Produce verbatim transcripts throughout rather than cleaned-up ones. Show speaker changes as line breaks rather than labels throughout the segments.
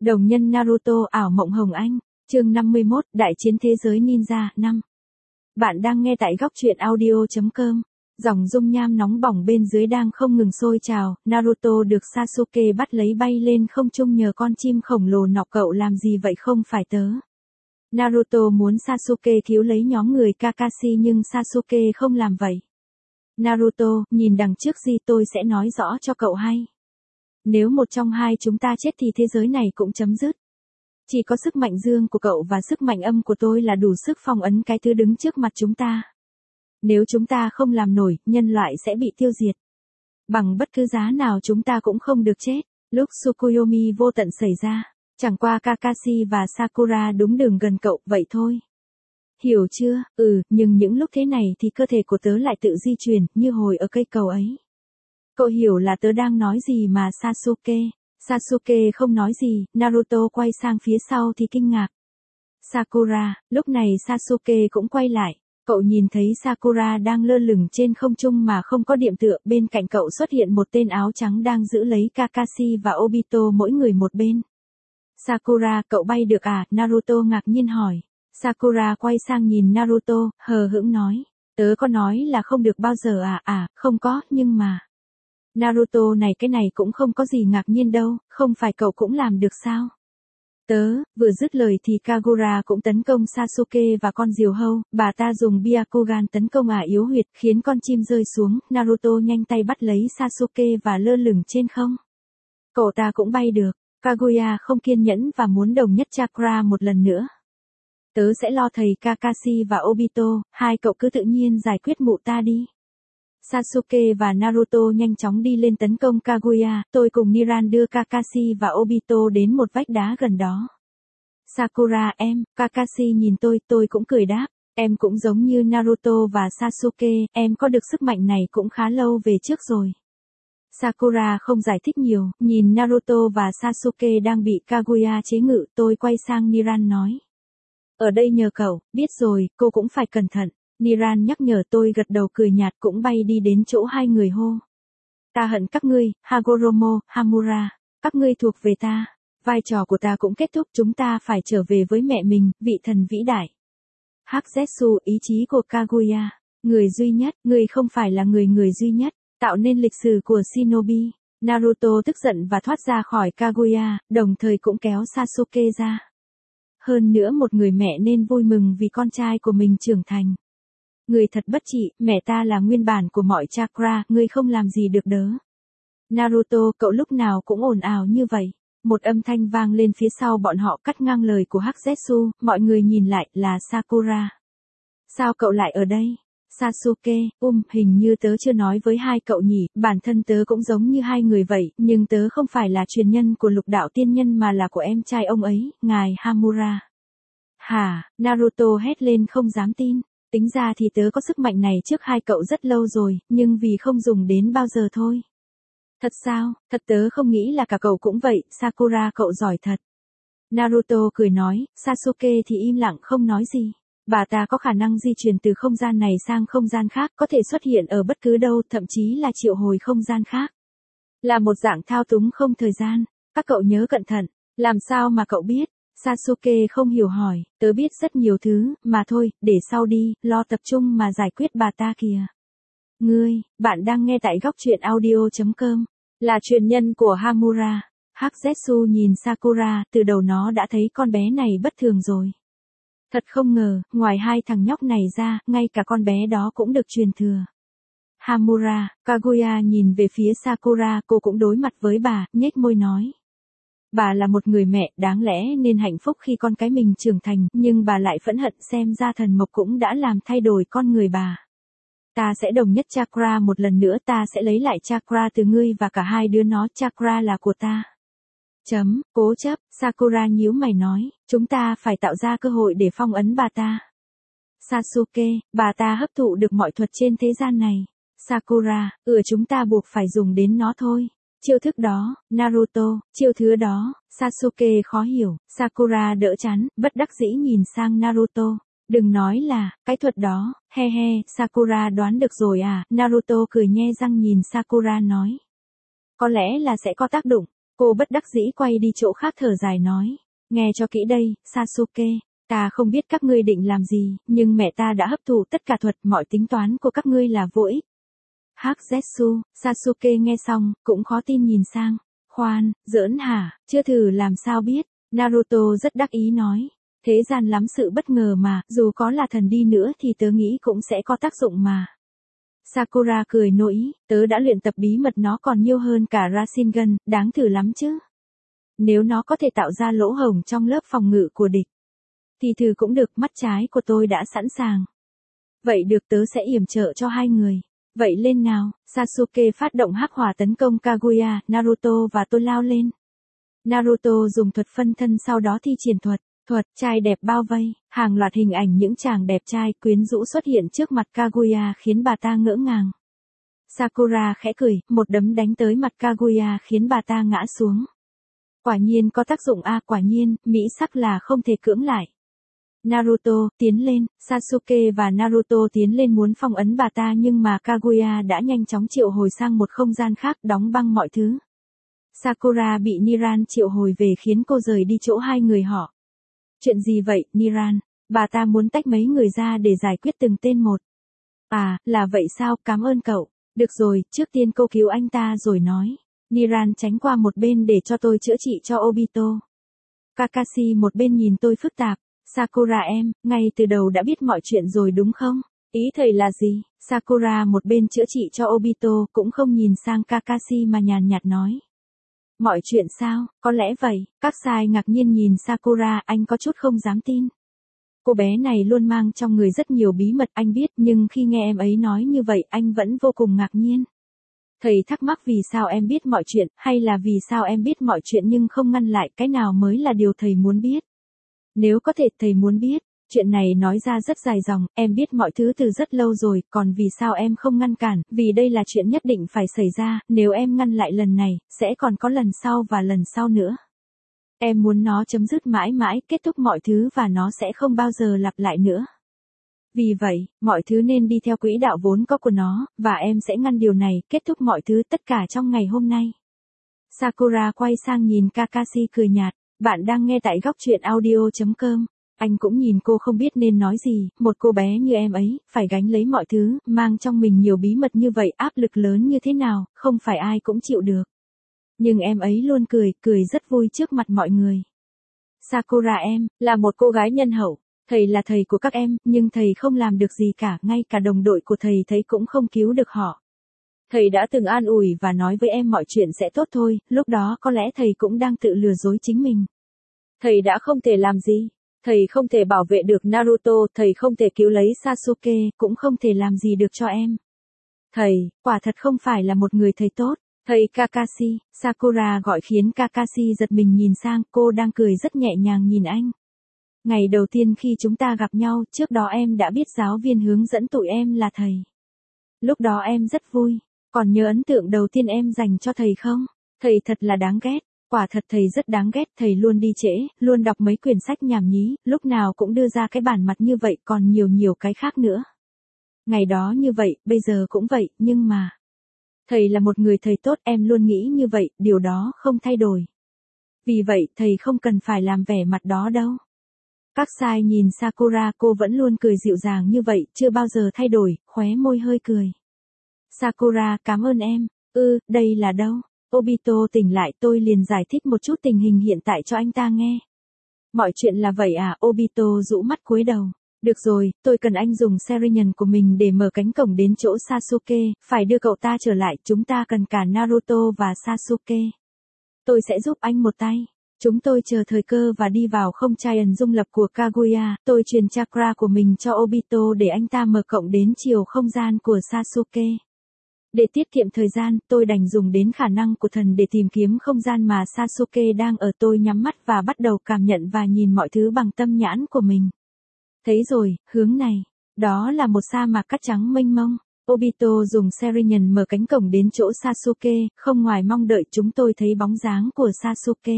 Đồng nhân Naruto ảo mộng hồng anh, chương năm mươi mốt, Đại chiến thế giới ninja, năm. Bạn đang nghe tại góc truyện audio.com. Dòng dung nham nóng bỏng bên dưới đang không ngừng sôi trào, Naruto được Sasuke bắt lấy bay lên không trung nhờ con chim khổng lồ nọc. Cậu làm gì vậy không phải tớ? Naruto muốn Sasuke cứu lấy nhóm người Kakashi nhưng Sasuke không làm vậy. Naruto, nhìn đằng trước gì tôi sẽ nói rõ cho cậu hay. Nếu một trong hai chúng ta chết thì thế giới này cũng chấm dứt. Chỉ có sức mạnh dương của cậu và sức mạnh âm của tôi là đủ sức phong ấn cái thứ đứng trước mặt chúng ta. Nếu chúng ta không làm nổi, nhân loại sẽ bị tiêu diệt. Bằng bất cứ giá nào chúng ta cũng không được chết. Lúc Tsukuyomi vô tận xảy ra, chẳng qua Kakashi và Sakura đúng đường gần cậu, vậy thôi. Hiểu chưa? Ừ, nhưng những lúc thế này thì cơ thể của tớ lại tự di chuyển, như hồi ở cây cầu ấy. Cậu hiểu là tớ đang nói gì mà Sasuke? Sasuke không nói gì, Naruto quay sang phía sau thì kinh ngạc. Sakura, lúc này Sasuke cũng quay lại. Cậu nhìn thấy Sakura đang lơ lửng trên không trung mà không có điểm tựa, bên cạnh cậu xuất hiện một tên áo trắng đang giữ lấy Kakashi và Obito mỗi người một bên. Sakura, cậu bay được à? Naruto ngạc nhiên hỏi. Sakura quay sang nhìn Naruto, hờ hững nói. Tớ có nói là không được bao giờ à? À, không có, nhưng mà... Naruto này cái này cũng không có gì ngạc nhiên đâu, không phải cậu cũng làm được sao? Tớ, vừa dứt lời thì Kagura cũng tấn công Sasuke và con diều hâu, bà ta dùng Byakugan tấn công ả yếu huyệt, khiến con chim rơi xuống, Naruto nhanh tay bắt lấy Sasuke và lơ lửng trên không. Cậu ta cũng bay được, Kaguya không kiên nhẫn và muốn đồng nhất chakra một lần nữa. Tớ sẽ lo thầy Kakashi và Obito, hai cậu cứ tự nhiên giải quyết mụ ta đi. Sasuke và Naruto nhanh chóng đi lên tấn công Kaguya, tôi cùng Niran đưa Kakashi và Obito đến một vách đá gần đó. Sakura em, Kakashi nhìn tôi, tôi cũng cười đáp, em cũng giống như Naruto và Sasuke, em có được sức mạnh này cũng khá lâu về trước rồi. Sakura không giải thích nhiều, nhìn Naruto và Sasuke đang bị Kaguya chế ngự, tôi quay sang Niran nói. Ở đây nhờ cậu, biết rồi, cô cũng phải cẩn thận. Niran nhắc nhở tôi gật đầu cười nhạt cũng bay đi đến chỗ hai người hô. Ta hận các ngươi, Hagoromo, Hamura, các ngươi thuộc về ta. Vai trò của ta cũng kết thúc, chúng ta phải trở về với mẹ mình, vị thần vĩ đại. Hắc Zetsu, ý chí của Kaguya, người duy nhất, người không phải là người người duy nhất, tạo nên lịch sử của Shinobi. Naruto tức giận và thoát ra khỏi Kaguya, đồng thời cũng kéo Sasuke ra. Hơn nữa một người mẹ nên vui mừng vì con trai của mình trưởng thành. Người thật bất trị, mẹ ta là nguyên bản của mọi chakra, ngươi không làm gì được đớ. Naruto, cậu lúc nào cũng ồn ào như vậy. Một âm thanh vang lên phía sau bọn họ cắt ngang lời của Hắc Zetsu, mọi người nhìn lại là Sakura. Sao cậu lại ở đây? Sasuke, um, hình như tớ chưa nói với hai cậu nhỉ, bản thân tớ cũng giống như hai người vậy, nhưng tớ không phải là truyền nhân của lục đạo tiên nhân mà là của em trai ông ấy, ngài Hamura. Hả, Naruto hét lên không dám tin. Tính ra thì tớ có sức mạnh này trước hai cậu rất lâu rồi, nhưng vì không dùng đến bao giờ thôi. Thật sao, thật tớ không nghĩ là cả cậu cũng vậy, Sakura cậu giỏi thật. Naruto cười nói, Sasuke thì im lặng không nói gì. Bà ta có khả năng di chuyển từ không gian này sang không gian khác, có thể xuất hiện ở bất cứ đâu, thậm chí là triệu hồi không gian khác. Là một dạng thao túng không thời gian, các cậu nhớ cẩn thận, làm sao mà cậu biết? Sasuke không hiểu hỏi, tớ biết rất nhiều thứ, mà thôi, để sau đi, lo tập trung mà giải quyết bà ta kìa. Ngươi, bạn đang nghe tại góc truyện audio.com, là truyền nhân của Hamura. Hắc Zetsu nhìn Sakura, từ đầu nó đã thấy con bé này bất thường rồi. Thật không ngờ, ngoài hai thằng nhóc này ra, ngay cả con bé đó cũng được truyền thừa. Hamura, Kaguya nhìn về phía Sakura, cô cũng đối mặt với bà, nhếch môi nói. Bà là một người mẹ, đáng lẽ nên hạnh phúc khi con cái mình trưởng thành, nhưng bà lại phẫn hận xem ra thần mộc cũng đã làm thay đổi con người bà. Ta sẽ đồng nhất chakra một lần nữa, ta sẽ lấy lại chakra từ ngươi và cả hai đứa nó, chakra là của ta. Chấm, cố chấp, Sakura nhíu mày nói, chúng ta phải tạo ra cơ hội để phong ấn bà ta. Sasuke, bà ta hấp thụ được mọi thuật trên thế gian này. Sakura, ừ chúng ta buộc phải dùng đến nó thôi. Chiêu thức đó, Naruto, chiêu thứ đó, Sasuke khó hiểu, Sakura đỡ chắn, bất đắc dĩ nhìn sang Naruto. Đừng nói là, cái thuật đó, he he, Sakura đoán được rồi à, Naruto cười nhe răng nhìn Sakura nói. Có lẽ là sẽ có tác dụng, Cô bất đắc dĩ quay đi chỗ khác thở dài nói. Nghe cho kỹ đây, Sasuke. Ta không biết các ngươi định làm gì, nhưng mẹ ta đã hấp thụ tất cả thuật, mọi tính toán của các ngươi là vô ích. Hắc Zetsu, Sasuke nghe xong, cũng khó tin nhìn sang. Khoan, giỡn hả, chưa thử làm sao biết. Naruto rất đắc ý nói. Thế gian lắm sự bất ngờ mà, dù có là thần đi nữa thì tớ nghĩ cũng sẽ có tác dụng mà. Sakura cười nỗi, tớ đã luyện tập bí mật nó còn nhiều hơn cả Rasengan, đáng thử lắm chứ. Nếu nó có thể tạo ra lỗ hổng trong lớp phòng ngự của địch, thì thử cũng được, mắt trái của tôi đã sẵn sàng. Vậy được, tớ sẽ yểm trợ cho hai người. Vậy lên nào, Sasuke phát động hắc hỏa tấn công Kaguya, Naruto và tôi lao lên. Naruto dùng thuật phân thân sau đó thi triển thuật, thuật trai đẹp bao vây, hàng loạt hình ảnh những chàng đẹp trai quyến rũ xuất hiện trước mặt Kaguya khiến bà ta ngỡ ngàng. Sakura khẽ cười, một đấm đánh tới mặt Kaguya khiến bà ta ngã xuống. Quả nhiên có tác dụng a, à, quả nhiên, mỹ sắc là không thể cưỡng lại. Naruto, tiến lên, Sasuke và Naruto tiến lên muốn phong ấn bà ta nhưng mà Kaguya đã nhanh chóng triệu hồi sang một không gian khác đóng băng mọi thứ. Sakura bị Niran triệu hồi về khiến cô rời đi chỗ hai người họ. Chuyện gì vậy, Niran? Bà ta muốn tách mấy người ra để giải quyết từng tên một. À, là vậy sao, cảm ơn cậu. Được rồi, trước tiên cô cứu anh ta rồi nói. Niran tránh qua một bên để cho tôi chữa trị cho Obito. Kakashi một bên nhìn tôi phức tạp. Sakura em, ngay từ đầu đã biết mọi chuyện rồi đúng không? Ý thầy là gì? Sakura một bên chữa trị cho Obito cũng không nhìn sang Kakashi mà nhàn nhạt nói. Mọi chuyện sao, có lẽ vậy, các sai ngạc nhiên nhìn Sakura, anh có chút không dám tin. Cô bé này luôn mang trong người rất nhiều bí mật anh biết, nhưng khi nghe em ấy nói như vậy anh vẫn vô cùng ngạc nhiên. Thầy thắc mắc vì sao em biết mọi chuyện, hay là vì sao em biết mọi chuyện nhưng không ngăn lại, cái nào mới là điều thầy muốn biết. Nếu có thể thầy muốn biết, chuyện này nói ra rất dài dòng, em biết mọi thứ từ rất lâu rồi, còn vì sao em không ngăn cản, vì đây là chuyện nhất định phải xảy ra, nếu em ngăn lại lần này, sẽ còn có lần sau và lần sau nữa. Em muốn nó chấm dứt mãi mãi, kết thúc mọi thứ và nó sẽ không bao giờ lặp lại nữa. Vì vậy, mọi thứ nên đi theo quỹ đạo vốn có của nó, và em sẽ ngăn điều này, kết thúc mọi thứ tất cả trong ngày hôm nay. Sakura quay sang nhìn Kakashi cười nhạt. Bạn đang nghe tại góc truyện audio chấm com. Anh cũng nhìn cô không biết nên nói gì, một cô bé như em ấy, phải gánh lấy mọi thứ, mang trong mình nhiều bí mật như vậy, áp lực lớn như thế nào, không phải ai cũng chịu được. Nhưng em ấy luôn cười, cười rất vui trước mặt mọi người. Sakura em, là một cô gái nhân hậu, thầy là thầy của các em, nhưng thầy không làm được gì cả, ngay cả đồng đội của thầy thấy cũng không cứu được họ. Thầy đã từng an ủi và nói với em mọi chuyện sẽ tốt thôi, lúc đó có lẽ thầy cũng đang tự lừa dối chính mình. Thầy đã không thể làm gì. Thầy không thể bảo vệ được Naruto, thầy không thể cứu lấy Sasuke, cũng không thể làm gì được cho em. Thầy, quả thật không phải là một người thầy tốt. Thầy Kakashi, Sakura gọi khiến Kakashi giật mình nhìn sang, cô đang cười rất nhẹ nhàng nhìn anh. Ngày đầu tiên khi chúng ta gặp nhau, trước đó em đã biết giáo viên hướng dẫn tụi em là thầy. Lúc đó em rất vui. Còn nhớ ấn tượng đầu tiên em dành cho thầy không? Thầy thật là đáng ghét. Quả thật thầy rất đáng ghét, thầy luôn đi trễ, luôn đọc mấy quyển sách nhảm nhí, lúc nào cũng đưa ra cái bản mặt như vậy, còn nhiều nhiều cái khác nữa. Ngày đó như vậy, bây giờ cũng vậy, nhưng mà... Thầy là một người thầy tốt, em luôn nghĩ như vậy, điều đó không thay đổi. Vì vậy, thầy không cần phải làm vẻ mặt đó đâu. Các sai nhìn Sakura, cô vẫn luôn cười dịu dàng như vậy, chưa bao giờ thay đổi, khóe môi hơi cười. Sakura, cảm ơn em. Ừ, đây là đâu? Obito tỉnh lại, tôi liền giải thích một chút tình hình hiện tại cho anh ta nghe. Mọi chuyện là vậy à, Obito rũ mắt cúi đầu. Được rồi, tôi cần anh dùng Sharingan của mình để mở cánh cổng đến chỗ Sasuke, phải đưa cậu ta trở lại, chúng ta cần cả Naruto và Sasuke. Tôi sẽ giúp anh một tay. Chúng tôi chờ thời cơ và đi vào không gian dung lập của Kaguya, tôi truyền chakra của mình cho Obito để anh ta mở cổng đến chiều không gian của Sasuke. Để tiết kiệm thời gian, tôi đành dùng đến khả năng của thần để tìm kiếm không gian mà Sasuke đang ở. Tôi nhắm mắt và bắt đầu cảm nhận và nhìn mọi thứ bằng tâm nhãn của mình. Thấy rồi, hướng này, đó là một sa mạc cát trắng mênh mông. Obito dùng Sharingan mở cánh cổng đến chỗ Sasuke, không ngoài mong đợi chúng tôi thấy bóng dáng của Sasuke.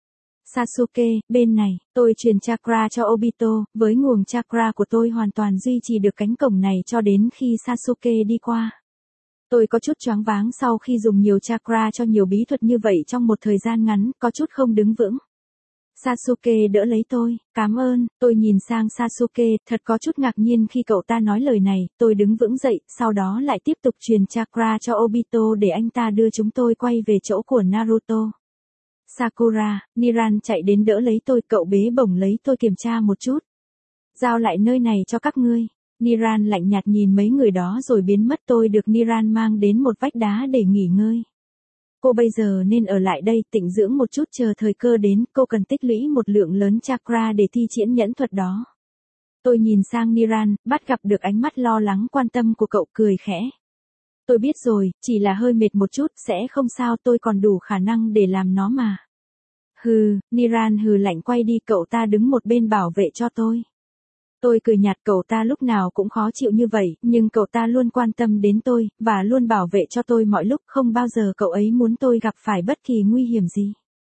Sasuke, bên này, tôi truyền chakra cho Obito, với nguồn chakra của tôi hoàn toàn duy trì được cánh cổng này cho đến khi Sasuke đi qua. Tôi có chút choáng váng sau khi dùng nhiều chakra cho nhiều bí thuật như vậy trong một thời gian ngắn, có chút không đứng vững. Sasuke đỡ lấy tôi, cảm ơn, tôi nhìn sang Sasuke, thật có chút ngạc nhiên khi cậu ta nói lời này, tôi đứng vững dậy, sau đó lại tiếp tục truyền chakra cho Obito để anh ta đưa chúng tôi quay về chỗ của Naruto. Sakura, Niran chạy đến đỡ lấy tôi, cậu bế bổng lấy tôi kiểm tra một chút. Giao lại nơi này cho các ngươi. Niran lạnh nhạt nhìn mấy người đó rồi biến mất. Tôi được Niran mang đến một vách đá để nghỉ ngơi. Cô bây giờ nên ở lại đây tĩnh dưỡng một chút chờ thời cơ đến, cô cần tích lũy một lượng lớn chakra để thi triển nhẫn thuật đó. Tôi nhìn sang Niran, bắt gặp được ánh mắt lo lắng quan tâm của cậu, cười khẽ. Tôi biết rồi, chỉ là hơi mệt một chút, sẽ không sao, tôi còn đủ khả năng để làm nó mà. Hừ, Niran hừ lạnh quay đi, cậu ta đứng một bên bảo vệ cho tôi. Tôi cười nhạt, cậu ta lúc nào cũng khó chịu như vậy, nhưng cậu ta luôn quan tâm đến tôi, và luôn bảo vệ cho tôi mọi lúc, không bao giờ cậu ấy muốn tôi gặp phải bất kỳ nguy hiểm gì.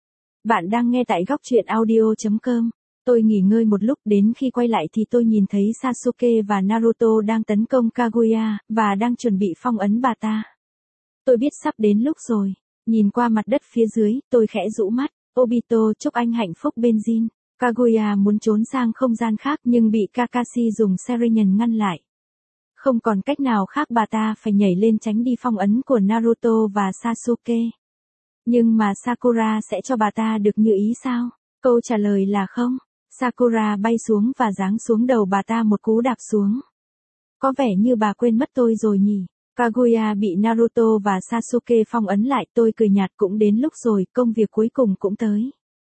Bạn đang nghe tại góc truyện audio chấm com. Tôi nghỉ ngơi một lúc, đến khi quay lại thì tôi nhìn thấy Sasuke và Naruto đang tấn công Kaguya, và đang chuẩn bị phong ấn bà ta. Tôi biết sắp đến lúc rồi. Nhìn qua mặt đất phía dưới, tôi khẽ rũ mắt. Obito, chúc anh hạnh phúc bên Jin. Kaguya muốn trốn sang không gian khác nhưng bị Kakashi dùng Sharingan ngăn lại. Không còn cách nào khác, bà ta phải nhảy lên tránh đi phong ấn của Naruto và Sasuke. Nhưng mà Sakura sẽ cho bà ta được như ý sao? Câu trả lời là không. Sakura bay xuống và giáng xuống đầu bà ta một cú đạp xuống. Có vẻ như bà quên mất tôi rồi nhỉ. Kaguya bị Naruto và Sasuke phong ấn lại, tôi cười nhạt, cũng đến lúc rồi, công việc cuối cùng cũng tới.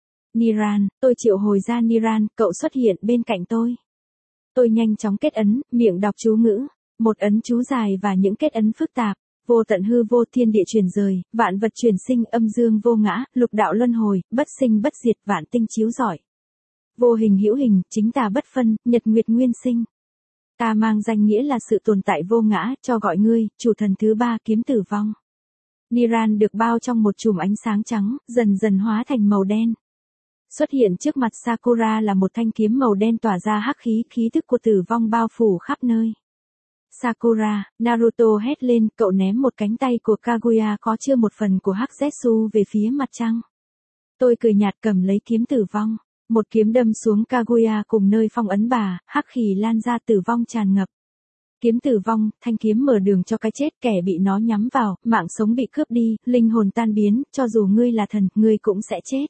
Niran, tôi triệu hồi ra Niran, cậu xuất hiện bên cạnh tôi. Tôi nhanh chóng kết ấn, miệng đọc chú ngữ, một ấn chú dài và những kết ấn phức tạp, vô tận hư vô, thiên địa chuyển rời, vạn vật chuyển sinh, âm dương vô ngã, lục đạo luân hồi, bất sinh bất diệt, vạn tinh chiếu rọi. Vô hình hữu hình, chính tà bất phân, nhật nguyệt nguyên sinh. Ta mang danh nghĩa là sự tồn tại vô ngã, cho gọi ngươi, chủ thần thứ ba, kiếm tử vong. Niran được bao trong một chùm ánh sáng trắng, dần dần hóa thành màu đen. Xuất hiện trước mặt Sakura là một thanh kiếm màu đen tỏa ra hắc khí, khí thức của tử vong bao phủ khắp nơi. Sakura, Naruto hét lên, cậu ném một cánh tay của Kaguya có chứa một phần của hắc Zetsu về phía mặt trăng. Tôi cười nhạt cầm lấy kiếm tử vong. Một kiếm đâm xuống Kaguya cùng nơi phong ấn bà, hắc khí lan ra, tử vong tràn ngập. Kiếm tử vong, thanh kiếm mở đường cho cái chết, kẻ bị nó nhắm vào, mạng sống bị cướp đi, linh hồn tan biến, cho dù ngươi là thần, ngươi cũng sẽ chết.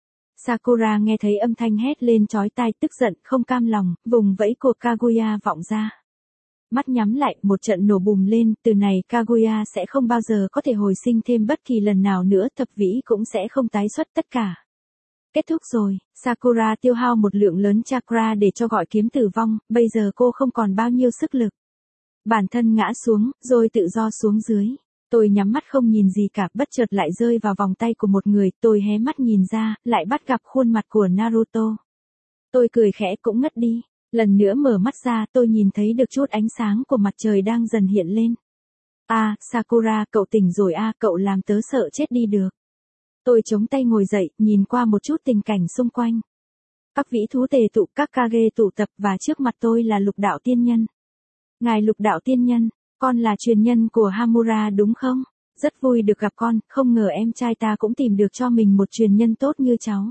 Sakura nghe thấy âm thanh hét lên chói tai, tức giận, không cam lòng, vùng vẫy của Kaguya vọng ra. Mắt nhắm lại, một trận nổ bùng lên, từ này Kaguya sẽ không bao giờ có thể hồi sinh thêm bất kỳ lần nào nữa, thập vĩ cũng sẽ không tái xuất tất cả. Kết thúc rồi, Sakura tiêu hao một lượng lớn chakra để cho gọi kiếm tử vong, bây giờ cô không còn bao nhiêu sức lực. Bản thân ngã xuống, rồi tự do xuống dưới. Tôi nhắm mắt không nhìn gì cả, bất chợt lại rơi vào vòng tay của một người, tôi hé mắt nhìn ra, lại bắt gặp khuôn mặt của Naruto. Tôi cười khẽ cũng ngất đi, lần nữa mở mắt ra tôi nhìn thấy được chút ánh sáng của mặt trời đang dần hiện lên. À, Sakura, cậu tỉnh rồi à, cậu làm tớ sợ chết đi được. Tôi chống tay ngồi dậy, nhìn qua một chút tình cảnh xung quanh. Các vĩ thú tề tụ, các kage tụ tập và trước mặt tôi là Lục Đạo Tiên Nhân. Ngài Lục Đạo Tiên Nhân, con là truyền nhân của Hamura đúng không? Rất vui được gặp con, không ngờ em trai ta cũng tìm được cho mình một truyền nhân tốt như cháu.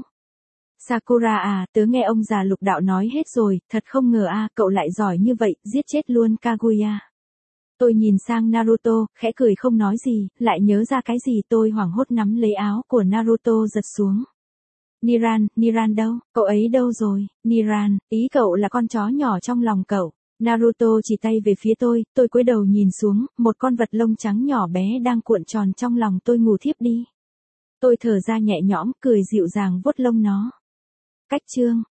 Sakura à, tớ nghe ông già Lục Đạo nói hết rồi, thật không ngờ à, cậu lại giỏi như vậy, giết chết luôn Kaguya. Tôi nhìn sang Naruto, khẽ cười không nói gì, lại nhớ ra cái gì, tôi hoảng hốt nắm lấy áo của Naruto giật xuống. Niran, Niran đâu, cậu ấy đâu rồi, Niran, ý cậu là con chó nhỏ trong lòng cậu. Naruto chỉ tay về phía tôi, tôi cúi đầu nhìn xuống, một con vật lông trắng nhỏ bé đang cuộn tròn trong lòng tôi, ngủ thiếp đi. Tôi thở ra nhẹ nhõm, cười dịu dàng vuốt lông nó. Cách chương